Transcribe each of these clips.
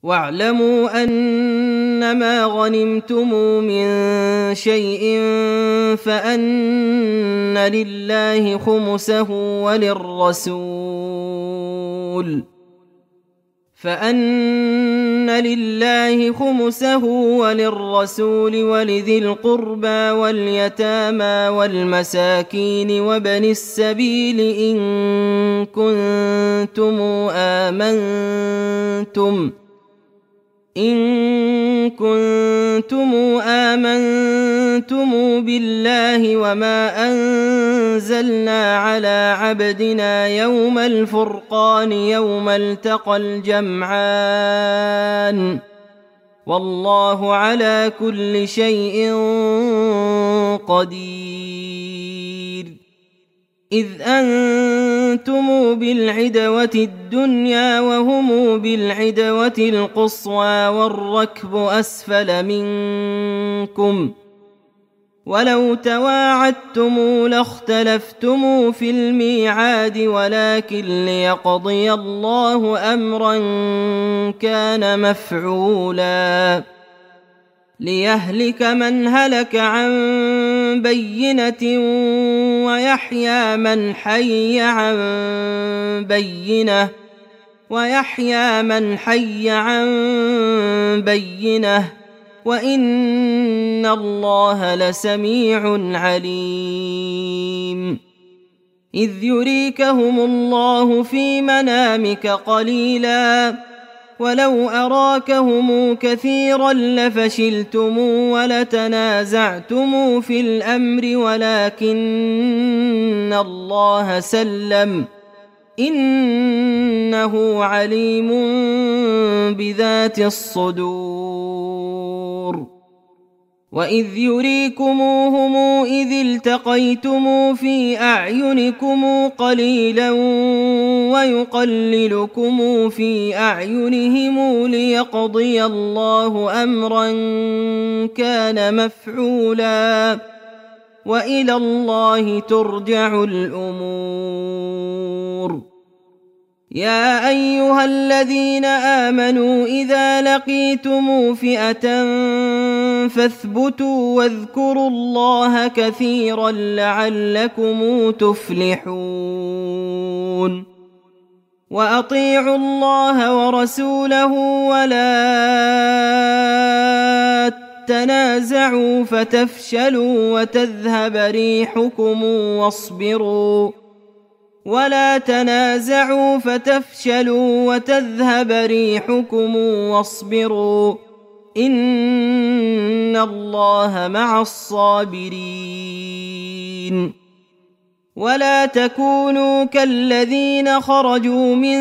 واعلموا أنما غنمتم من شيء فأن لله خمسه وللرسول ولذي القربى واليتامى والمساكين وابن السبيل إن كنتم آمنتم بالله وما أنزلنا على عبدنا يوم الفرقان يوم التقى الجمعان والله على كل شيء قدير. إذ أنتم بالعدوة الدنيا وهم بالعدوة القصوى والركب أسفل منكم ولو تواعدتم لاختلفتم في الميعاد ولكن ليقضي الله أمرا كان مفعولا ليهلك من هلك عن بينة ويحيى من حي عن بينة وإن الله لسميع عليم. إذ يريكهم الله في منامك قليلا ولو أراكهم كثيرا لفشلتم ولتنازعتم في الأمر ولكن الله سلم إنه عليم بذات الصدور. وإذ يريكموهم إذ التقيتم في أعينكم قليلا ويقللكم في أعينهم ليقضي الله أمرا كان مفعولا وإلى الله ترجع الأمور. يا أيها الذين آمنوا إذا لقيتم فئة فاثبتوا واذكروا الله كثيرا لعلكم تفلحون. وأطيعوا الله ورسوله ولا تنازعوا فتفشلوا وتذهب ريحكم واصبروا إن الله مع الصابرين. ولا تكونوا كالذين خرجوا من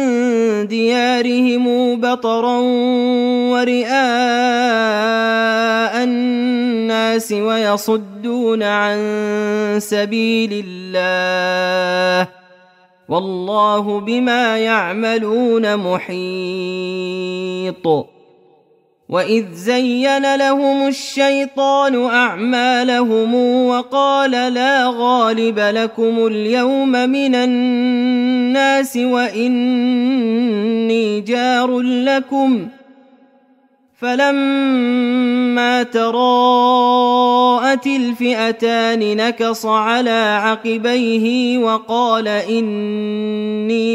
ديارهم بطرا ورئاء الناس ويصدون عن سبيل الله والله بما يعملون محيط. وإذ زين لهم الشيطان أعمالهم وقال لا غالب لكم اليوم من الناس وإني جار لكم فلما تراءت الفئتان نكص على عقبيه وقال إني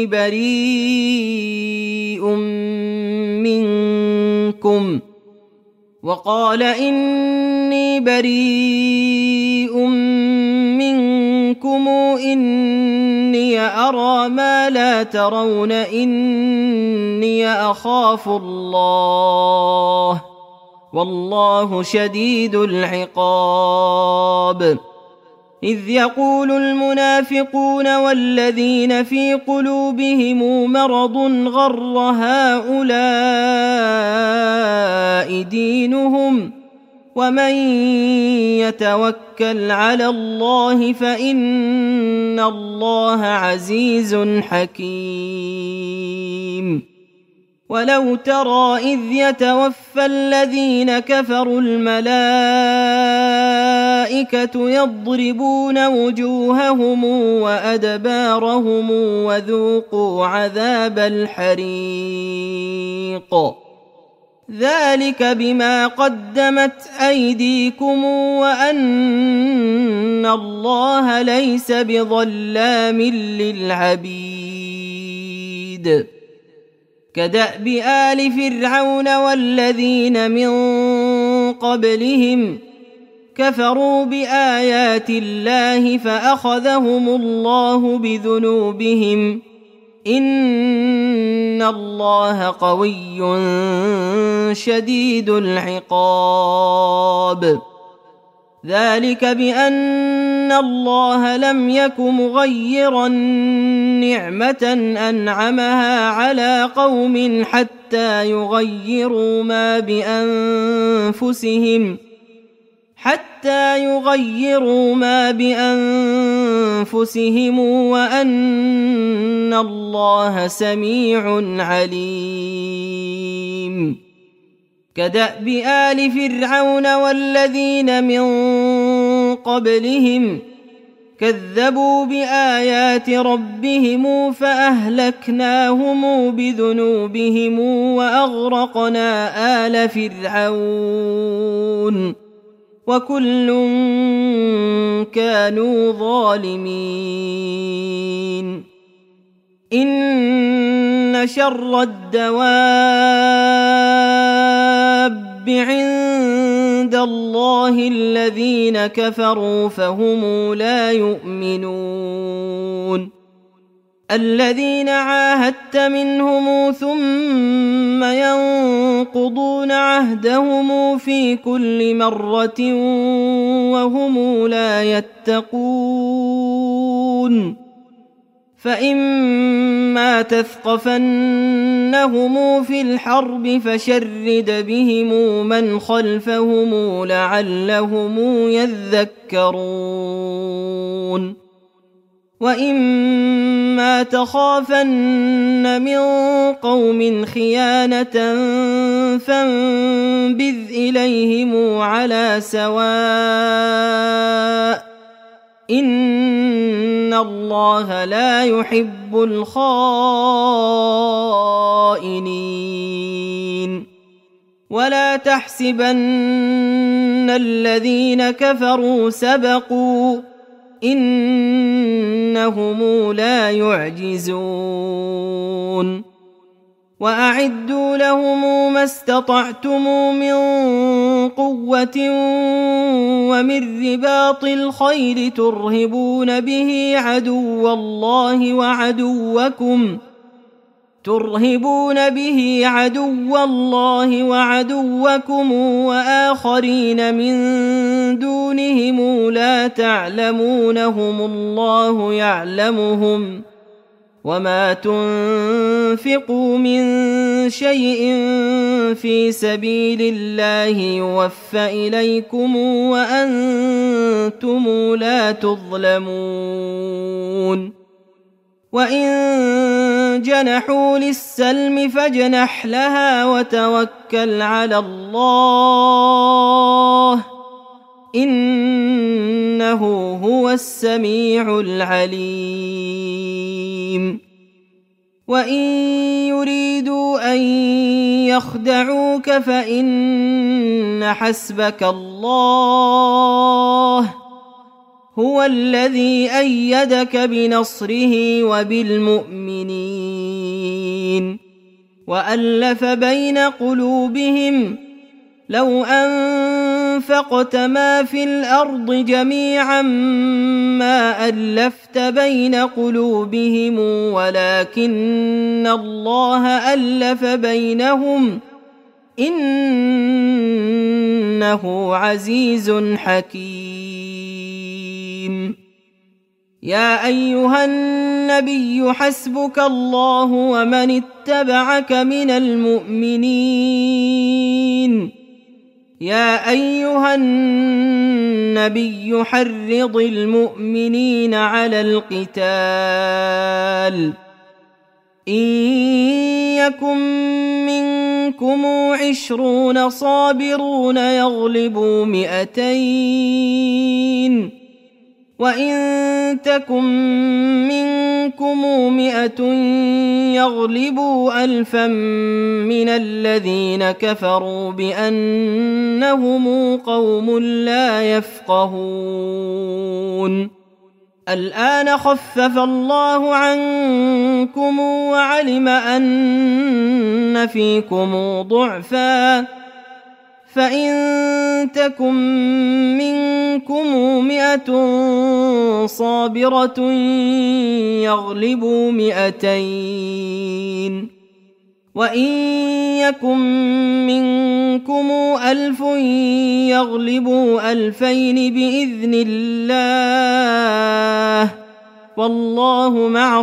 بريء منكم إني أرى ما لا ترون إني أخاف الله والله شديد العقاب. إذ يقول المنافقون والذين في قلوبهم مرض غر هؤلاء دينهم ومن يتوكل على الله فإن الله عزيز حكيم. ولو ترى إذ يتوفى الذين كفروا الملائكة يضربون وجوههم وأدبارهم وذوقوا عذاب الحريق ذلك بما قدمت أيديكم وأن الله ليس بظلام للعبيد كدأب آل فرعون والذين من قبلهم كفروا بآيات الله فأخذهم الله بذنوبهم إن الله قوي شديد العقاب ذلك بأن الله لم يك مغيرا نعمة أنعمها على قوم حتى يغيروا ما بأنفسهم وأن الله سميع عليم كدأب آل فرعون والذين من قبلهم كذبوا بآيات ربهم فأهلكناهم بذنوبهم وأغرقنا آل فرعون وكل كانوا ظالمين إن شر الدواب عند الله الذين كفروا فهم لا يؤمنون الذين عاهدت منهم ثم ينقضون عهدهم في كل مرة وهم لا يتقون فإما تثقفنهم في الحرب فشرد بهم من خلفهم لعلهم يذكرون وإما تخافن من قوم خيانة فانبذ إليهم على سواء إن الله لا يحب الخائنين ولا تحسبن الذين كفروا سبقوا إنهم لا يعجزون وأعدوا لهم ما استطعتم من قوة ومن رباط الخيل ترهبون به عدو الله وعدوكم وآخرين من دونهم لا تعلمونهم الله يعلمهم وما تنفقوا من شيء في سبيل الله يوفى إليكم وأنتم لا تظلمون وإن جنحوا للسلم فاجنح لها وتوكل على الله إنه هو السميع العليم وإن يريدوا أن يخدعوك فإن حسبك الله هو الذي أيدك بنصره وبالمؤمنين وألف بين قلوبهم لو أنفقت ما في الأرض جميعا ما ألفت بين قلوبهم ولكن الله ألف بينهم إنه عزيز حكيم يا أيها النبي حسبك الله ومن اتبعك من المؤمنين يا أيها النبي حرض المؤمنين على القتال إن يكن منكم 20 صابرون يغلبوا 200 وإن تكن منكم 100 يغلبوا 1000 من الذين كفروا بأنهم قوم لا يفقهون الآن خفف الله عنكم وعلم أن فيكم ضعفا فإن تكن منكم 100 صابرة يغلبوا 200 وإن يكن منكم 1000 يغلبوا 2000 بإذن الله والله مع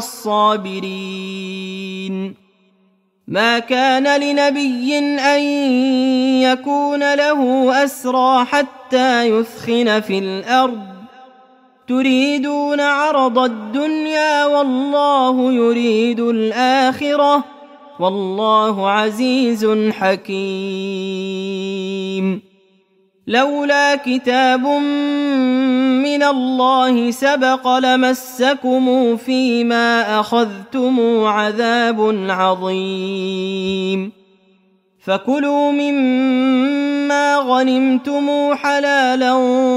الصابرين ما كان لنبي أن يكون له أسرى حتى يثخن في الأرض تريدون عرض الدنيا والله يريد الآخرة والله عزيز حكيم لولا كتاب من الله سبق لمسكم فيما أخذتم عذاب عظيم فكلوا مما غنمتم حلالا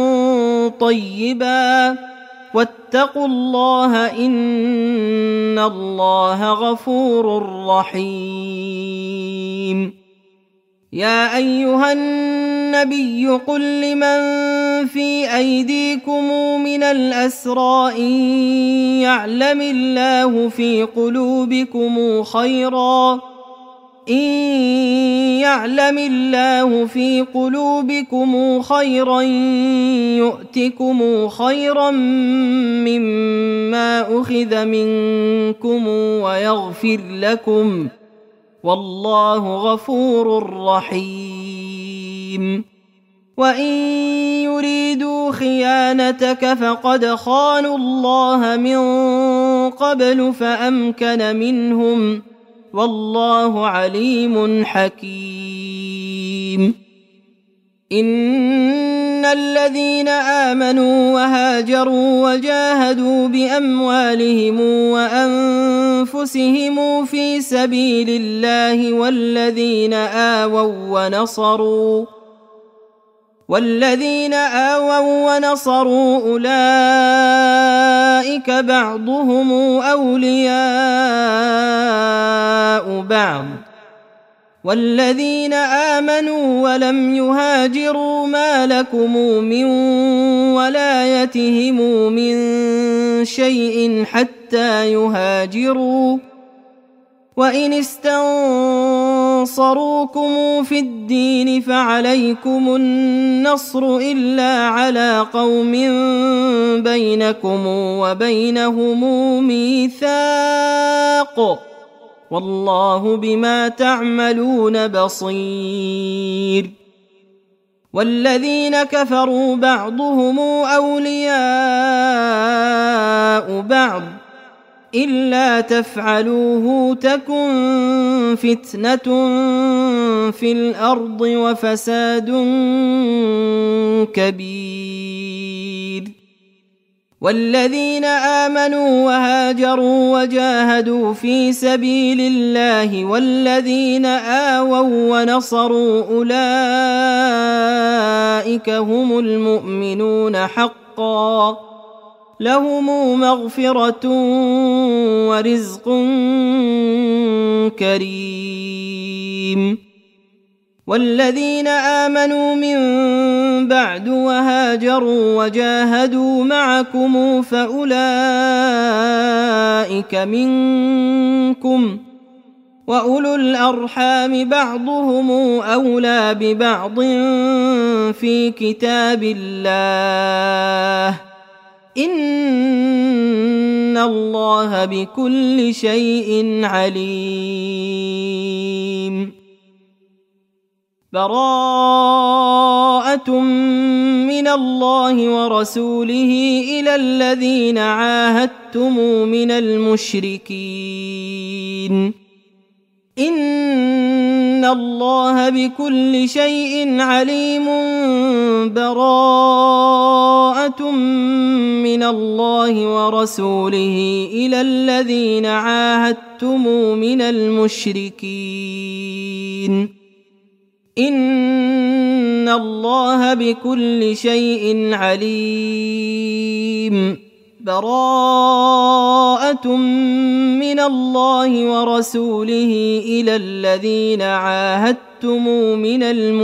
طيبا واتقوا الله إن الله غفور رحيم يا أيها النبي قل لمن في أيديكم من الأسرى إن يعلم الله في قلوبكم خيرا يؤتكم خيرا مما أخذ منكم ويغفر لكم والله غفور رحيم وإن يريدوا خيانتك فقد خانوا الله من قبل فأمكن منهم والله عليم حكيم إن الذين آمنوا وهاجروا وجاهدوا بأموالهم وأنفسهم في سبيل الله والذين آووا ونصروا أولئك بعضهم أولياء بعض والذين آمنوا ولم يهاجروا ما لكم من ولايتهم من شيء حتى يهاجروا وإن استنصروكم في الدين فعليكم النصر إلا على قوم بينكم وبينهم ميثاق والله بما تعملون بصير والذين كفروا بعضهم أولياء بعض إلا تفعلوه تكن فتنة في الأرض وفساد كبير والذين آمنوا وهاجروا وجاهدوا في سبيل الله والذين آووا ونصروا أولئك هم المؤمنون حقا لهم مغفرة ورزق كريم والذين آمنوا من بعد وهاجروا وجاهدوا معكم فأولئك منكم وأولو الأرحام بعضهم أولى ببعض في كتاب الله إن الله بكل شيء عليم براءة من الله ورسوله إلى الذين عاهدتم من المشركين إن الله بكل شيء عليم براءة من الله ورسوله إلى الذين عاهدتم من المشركين إن الله بكل شيء عليم براءة من الله ورسوله إلى الذين عاهدتم من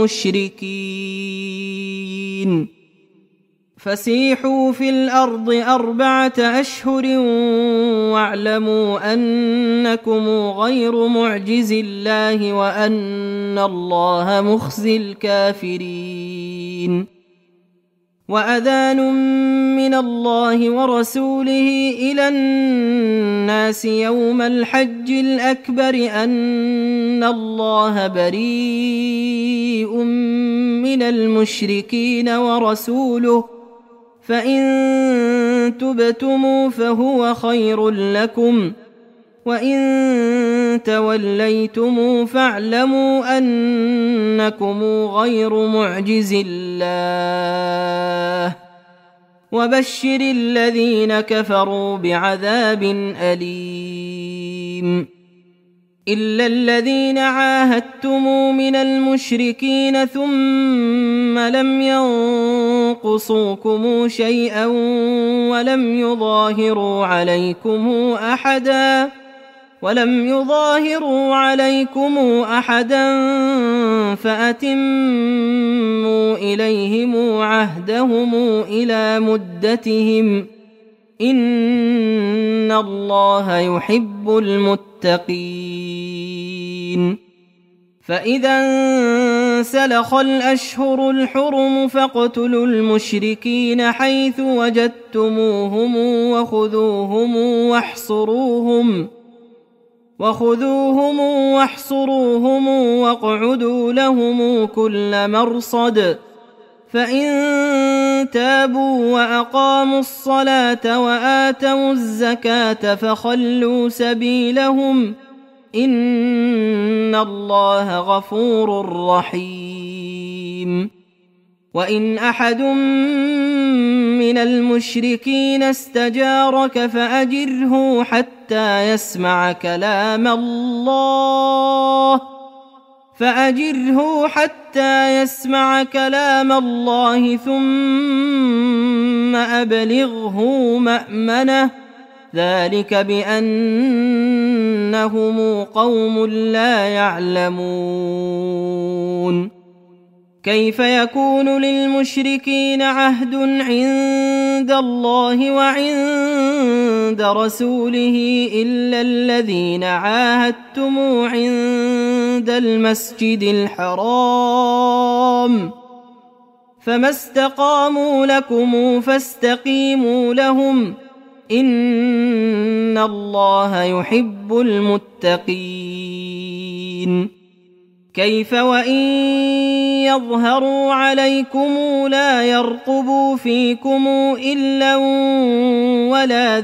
المشركين فسيحوا في الأرض 4 أشهر واعلموا أنكم غير معجز الله وأن الله مخزي الكافرين وأذان من الله ورسوله إلى الناس يوم الحج الأكبر أن الله بريء من المشركين ورسوله فإن تبتموا فهو خير لكم وإن توليتم فاعلموا أنكم غير معجز الله وبشر الذين كفروا بعذاب أليم إلا الذين عاهدتم من المشركين ثم لم ينقصوكم شيئا ولم يظاهروا عليكم أحدا فأتموا إليهم عهدهم إلى مدتهم إن الله يحب المتقين فإذا انسلخ الأشهر الحرم فاقتلوا المشركين حيث وجدتموهم وخذوهم واحصروهم واقعدوا لهم كل مرصد فإن تابوا وأقاموا الصلاة وآتوا الزكاة فخلوا سبيلهم إن الله غفور رحيم وإن أحد من المشركين استجارك فأجره حتى يسمع كلام الله ثم أبلغه مأمنه ذلك بأنهم قوم لا يعلمون كيف يكون للمشركين عهد عند الله وعند رسوله إلا الذين عاهدتم عند المسجد الحرام فما استقاموا لكم فاستقيموا لهم إن الله يحب المتقين كيف وإن يظهروا عليكم لا يرقبوا فيكم إلا ولا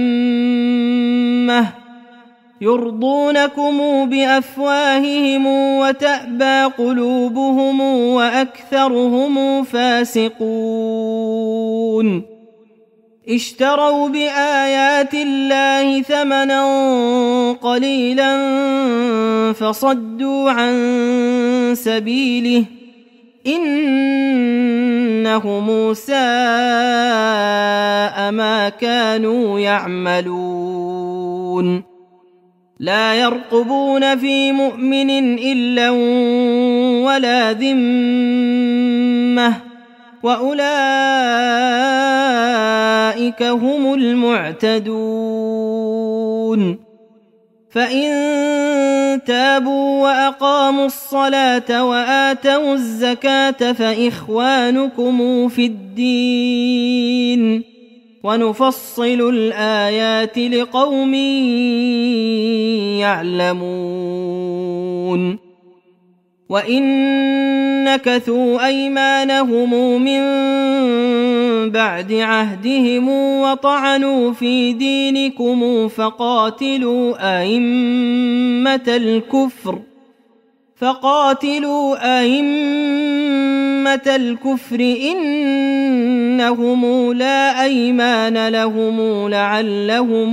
ذمة يرضونكم بأفواههم وتأبى قلوبهم وأكثرهم فاسقون اشتروا بآيات الله ثمنا قليلا فصدوا عن سبيله إنهم ساء ما كانوا يعملون لا يرقبون في مؤمن إلا ولا ذمة وأولئك هم المعتدون فإن تابوا وأقاموا الصلاة وآتوا الزكاة فإخوانكم في الدين ونفصل الآيات لقوم يعلمون وإن نكثوا أيمانهم من بعد عهدهم وطعنوا في دينكم فقاتلوا فقاتلوا أئمة الكفر إنهم لا أيمان لهم لعلهم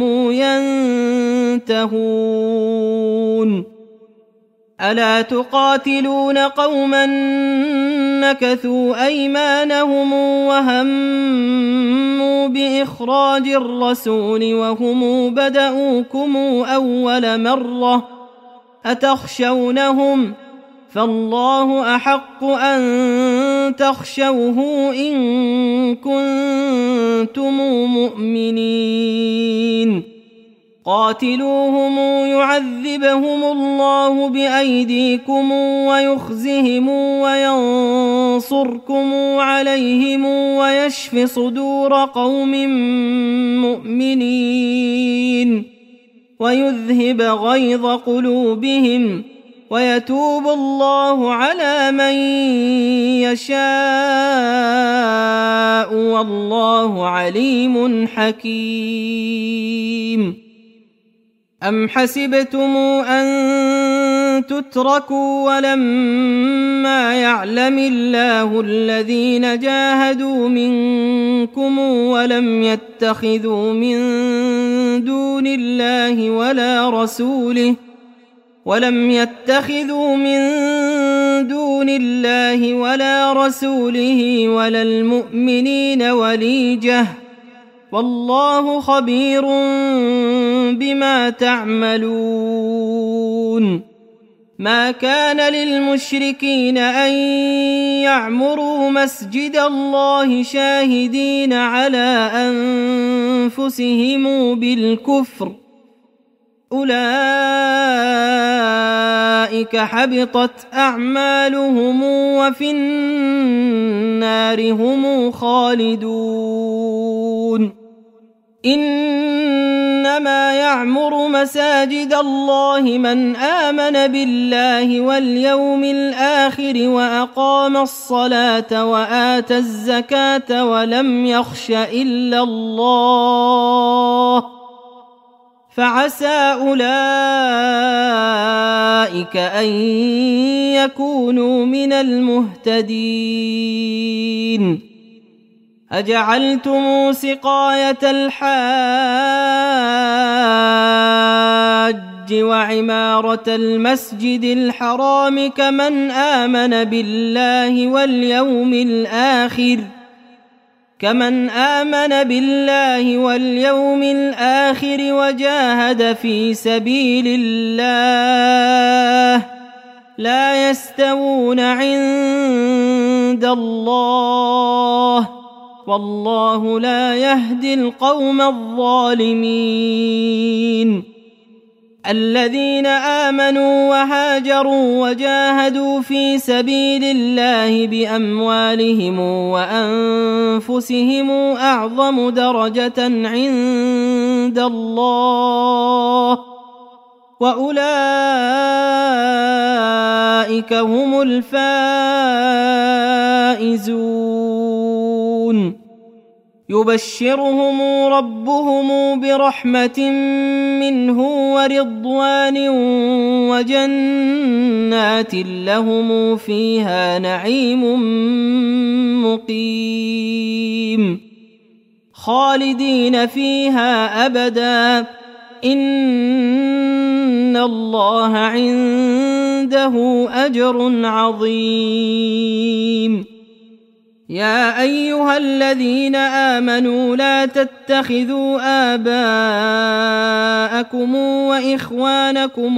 ينتهون ألا تقاتلون قوما نكثوا أيمانهم وهموا بإخراج الرسول وهم بدؤوكم أول مرة أتخشونهم فالله أحق أن تخشوه إن كنتم مؤمنين قاتلوهم يعذبهم الله بأيديكم ويخزهم وينصركم عليهم ويشف صدور قوم مؤمنين ويذهب غيظ قلوبهم ويتوب الله على من يشاء والله عليم حكيم أم حسبتم أن تتركوا ولما يعلم الله الذين جاهدوا منكم ولم يتخذوا من دون الله ولا رسوله ولا المؤمنين وليجة والله خبير بما تعملون ما كان للمشركين أن يعمروا مسجد الله شاهدين على أنفسهم بالكفر أولئك حبطت أعمالهم وفي النار هم خالدون إنما يعمر مساجد الله من آمن بالله واليوم الآخر وأقام الصلاة وآتى الزكاة ولم يخش إلا الله فعسى أولئك أن يكونوا من المهتدين أجعلتم سقاية الحاج وعمارة المسجد الحرام كمن آمن بالله واليوم الآخر وجاهد في سبيل الله لا يستوون عند الله والله لا يهدي القوم الظالمين الذين آمنوا وهاجروا وجاهدوا في سبيل الله بأموالهم وأنفسهم أعظم درجة عند الله وأولئك هم الفائزون يبشرهم ربهم برحمة منه ورضوان وجنات لهم فيها نعيم مقيم خالدين فيها أبدا إن الله عنده أجر عظيم يا أيها الذين آمنوا لا تتخذوا آباءكم وإخوانكم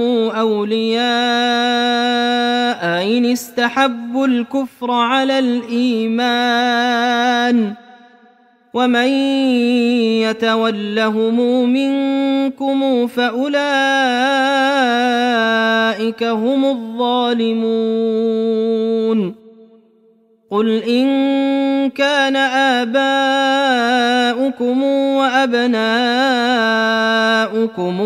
أولياء إن استحبوا الكفر على الإيمان ومن يتولهم منكم فأولئك هم الظالمون قل إن كان آباؤكم وأبناؤكم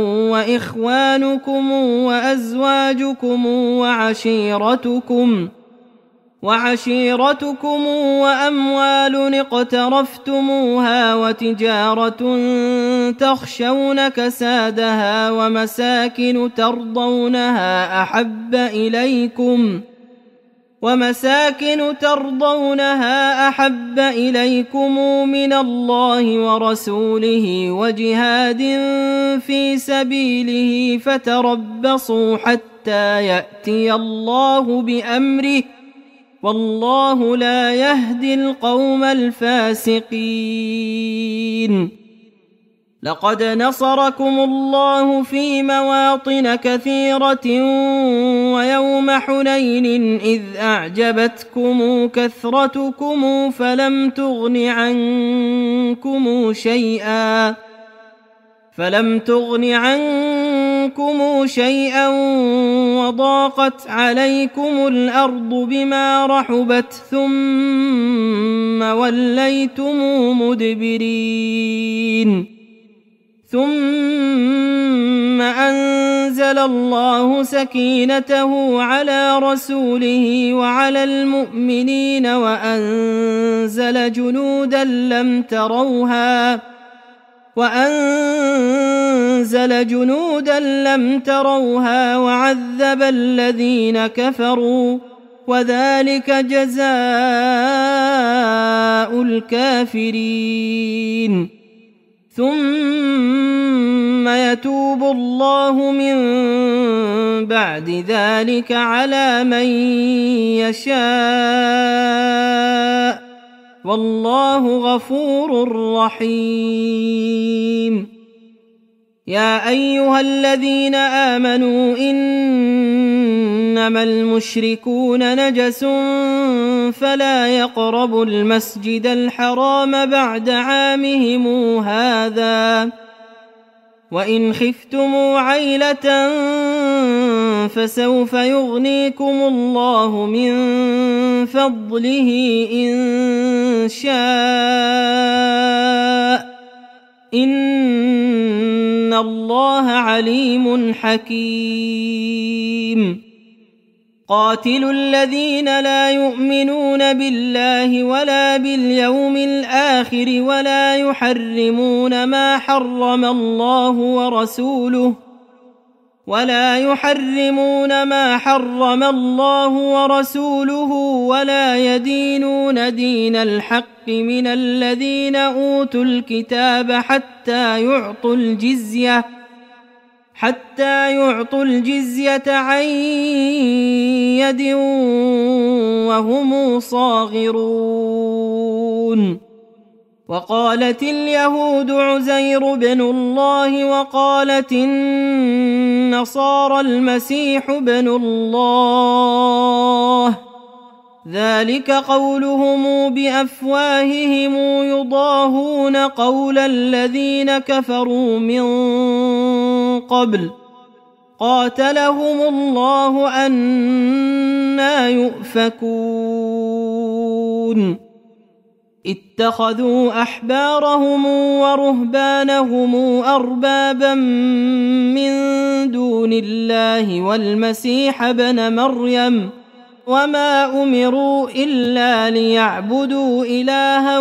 وإخوانكم وأزواجكم وعشيرتكم وأموال اقترفتموها وتجارة تخشون كسادها ومساكن ترضونها أحب إليكم من الله ورسوله وجهاد في سبيله فتربصوا حتى يأتي الله بأمره والله لا يهدي القوم الفاسقين. لقد نصركم الله في مواطن كثيرة ويوم حنين إذ أعجبتكم كثرتكم فلم تغن عنكم شيئا وضاقت عليكم الأرض بما رحبت ثم وليتم مدبرين. ثم أنزل الله سكينته على رسوله وعلى المؤمنين وأنزل جنودا لم تروها وعذب الذين كفروا وذلك جزاء الكافرين. ثم يتوب الله من بعد ذلك على من يشاء والله غفور رحيم. يا أيها الذين آمنوا إنما المشركون نجس فلا يقربوا المسجد الحرام بعد عامهم هذا وإن خفتم عيلة فسوف يغنيكم الله من فضله إن شاء إن الله عليم حكيم. قاتلوا الذين لا يؤمنون بالله ولا باليوم الآخر ولا يحرمون ما حرم الله ورسوله ولا يدينون دين الحق من الذين أوتوا الكتاب حتى يعطوا الجزية عن يد وهم صاغرون. وقالت اليهود عزير بن الله وقالت النصارى المسيح بن الله ذلك قولهم بأفواههم يضاهون قول الذين كفروا من قبل قاتلهم الله أنى يؤفكون. اتخذوا أحبارهم ورهبانهم أربابا من دون الله والمسيح ابن مريم وما أمروا إلا ليعبدوا إلها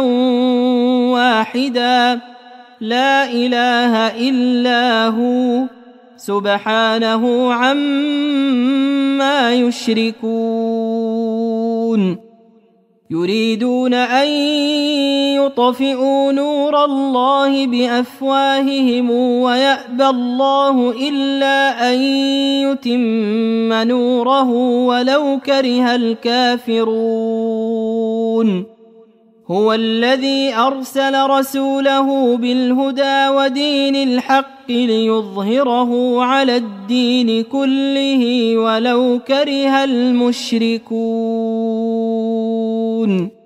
واحدا لا إله إلا هو سبحانه عما يشركون. يريدون أن يطفئوا نور الله بأفواههم ويأبى الله إلا أن يتم نوره ولو كره الكافرون. هو الذي أرسل رسوله بالهدى ودين الحق ليظهره على الدين كله ولو كره المشركون.